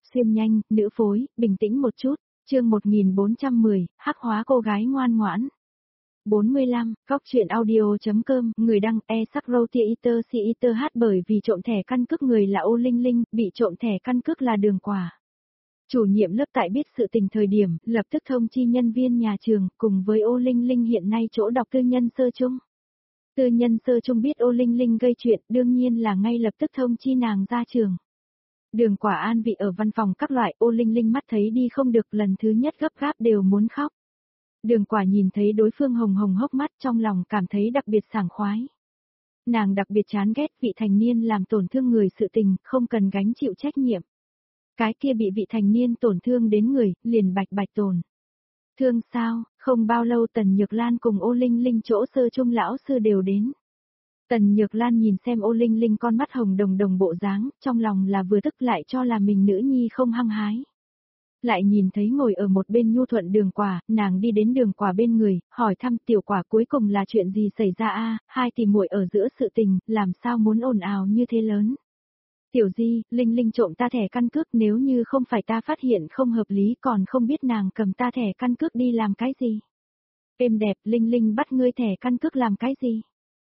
xuyên nhanh, nữ phối, bình tĩnh một chút, chương 1410, hắc hóa cô gái ngoan ngoãn. 45, góc chuyện audio.com, người đăng e-sắc-râu-tia-iter si-iter hát bởi vì trộm thẻ căn cước người là Ô Linh Linh, bị trộm thẻ căn cước là Đường Quả. Chủ nhiệm lớp tại biết sự tình thời điểm, lập tức thông chi nhân viên nhà trường, cùng với Ô Linh Linh hiện nay chỗ đọc tư nhân sơ chung. Tư nhân sơ chung biết Ô Linh Linh gây chuyện, đương nhiên là ngay lập tức thông chi nàng ra trường. Đường Quả an vị ở văn phòng các loại, Ô Linh Linh mắt thấy đi không được, lần thứ nhất gấp gáp đều muốn khóc. Đường Quả nhìn thấy đối phương hồng hồng hốc mắt, trong lòng cảm thấy đặc biệt sảng khoái. Nàng đặc biệt chán ghét vị thành niên làm tổn thương người sự tình, không cần gánh chịu trách nhiệm. Cái kia bị vị thành niên tổn thương đến người, liền bạch tổn thương sao? Không bao lâu Tần Nhược Lan cùng Ô Linh Linh chỗ sơ chung lão sư đều đến. Tần Nhược Lan nhìn xem Ô Linh Linh con mắt hồng đồng đồng bộ dáng, trong lòng là vừa tức lại cho là mình nữ nhi không hăng hái. Lại nhìn thấy ngồi ở một bên nhu thuận Đường Quả, nàng đi đến Đường Quả bên người, hỏi thăm Tiểu Quả cuối cùng là chuyện gì xảy ra a? Hai tỷ muội ở giữa sự tình, làm sao muốn ồn ào như thế lớn. Tiểu Di, Linh Linh trộm ta thẻ căn cước, nếu như không phải ta phát hiện không hợp lý còn không biết nàng cầm ta thẻ căn cước đi làm cái gì. Êm đẹp, Linh Linh bắt ngươi thẻ căn cước làm cái gì.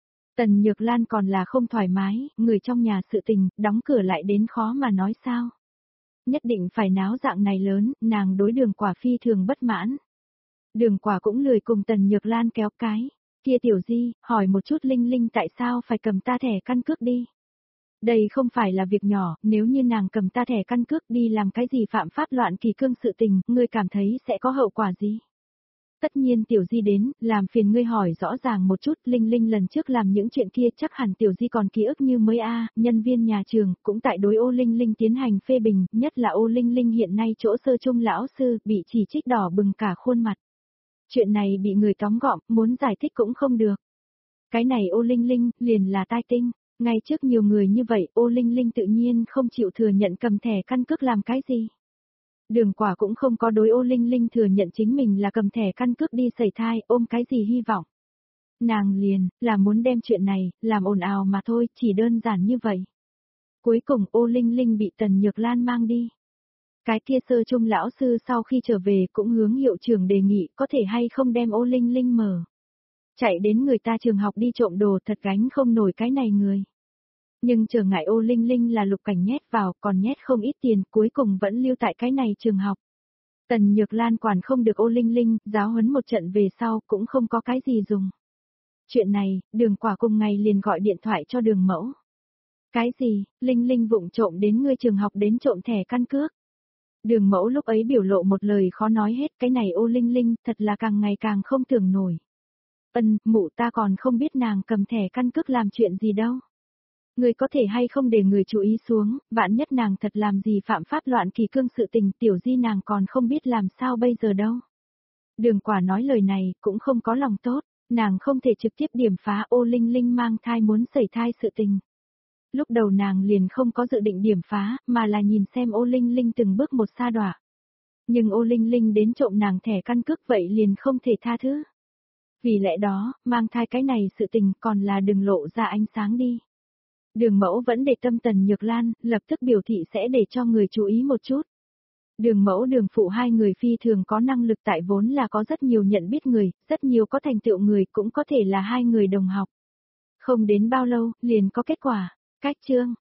Tần Nhược Lan còn là không thoải mái, người trong nhà sự tình, đóng cửa lại đến khó mà nói sao. Nhất định phải náo dạng này lớn, nàng đối Đường Quả phi thường bất mãn. Đường Quả cũng lười cùng Tần Nhược Lan kéo cái. Kia Tiểu Di, hỏi một chút Linh Linh tại sao phải cầm ta thẻ căn cước đi. Đây không phải là việc nhỏ, nếu như nàng cầm ta thẻ căn cước đi làm cái gì phạm pháp loạn kỳ cương sự tình, ngươi cảm thấy sẽ có hậu quả gì? Tất nhiên Tiểu Di đến, làm phiền ngươi hỏi rõ ràng một chút, Linh Linh lần trước làm những chuyện kia chắc hẳn Tiểu Di còn ký ức như mới nhân viên nhà trường, cũng tại đối Ô Linh Linh tiến hành phê bình, nhất là Ô Linh Linh hiện nay chỗ sơ chung lão sư, bị chỉ trích đỏ bừng cả khuôn mặt. Chuyện này bị người tóm gọn, muốn giải thích cũng không được. Cái này Ô Linh Linh, liền là tai tinh. Ngay trước nhiều người như vậy, Ô Linh Linh tự nhiên không chịu thừa nhận cầm thẻ căn cước làm cái gì. Đường Quả cũng không có đối Ô Linh Linh thừa nhận chính mình là cầm thẻ căn cước đi sẩy thai, ôm cái gì hy vọng. Nàng liền, là muốn đem chuyện này, làm ồn ào mà thôi, chỉ đơn giản như vậy. Cuối cùng Ô Linh Linh bị Tần Nhược Lan mang đi. Cái kia sơ chung lão sư sau khi trở về cũng hướng hiệu trưởng đề nghị có thể hay không đem Ô Linh Linh mở. Chạy đến người ta trường học đi trộm đồ, thật gánh không nổi cái này người. Nhưng trở ngại Ô Linh Linh là Lục Cảnh nhét vào, còn nhét không ít tiền, cuối cùng vẫn lưu tại cái này trường học. Tần Nhược Lan quản không được Ô Linh Linh, giáo huấn một trận về sau cũng không có cái gì dùng. Chuyện này, Đường Quả cùng ngày liền gọi điện thoại cho Đường Mẫu. Cái gì, Linh Linh vụng trộm đến ngươi trường học đến trộm thẻ căn cước. Đường Mẫu lúc ấy biểu lộ một lời khó nói hết, cái này Ô Linh Linh thật là càng ngày càng không tưởng nổi. Mụ ta còn không biết nàng cầm thẻ căn cước làm chuyện gì đâu. Người có thể hay không để người chú ý xuống, vạn nhất nàng thật làm gì phạm pháp loạn kỳ cương sự tình, Tiểu Di nàng còn không biết làm sao bây giờ đâu. Đường Quả nói lời này, cũng không có lòng tốt, nàng không thể trực tiếp điểm phá Ô Linh Linh mang thai muốn sẩy thai sự tình. Lúc đầu nàng liền không có dự định điểm phá, mà là nhìn xem Ô Linh Linh từng bước một sa đọa. Nhưng Ô Linh Linh đến trộm nàng thẻ căn cước vậy liền không thể tha thứ. Vì lẽ đó, mang thai cái này sự tình còn là đừng lộ ra ánh sáng đi. Đường Mẫu vẫn để tâm Tần Nhược Lan, lập tức biểu thị sẽ để cho người chú ý một chút. Đường Mẫu Đường Phụ hai người phi thường có năng lực tại vốn là có rất nhiều nhận biết người, rất nhiều có thành tựu người cũng có thể là hai người đồng học. Không đến bao lâu, liền có kết quả. Cách chương,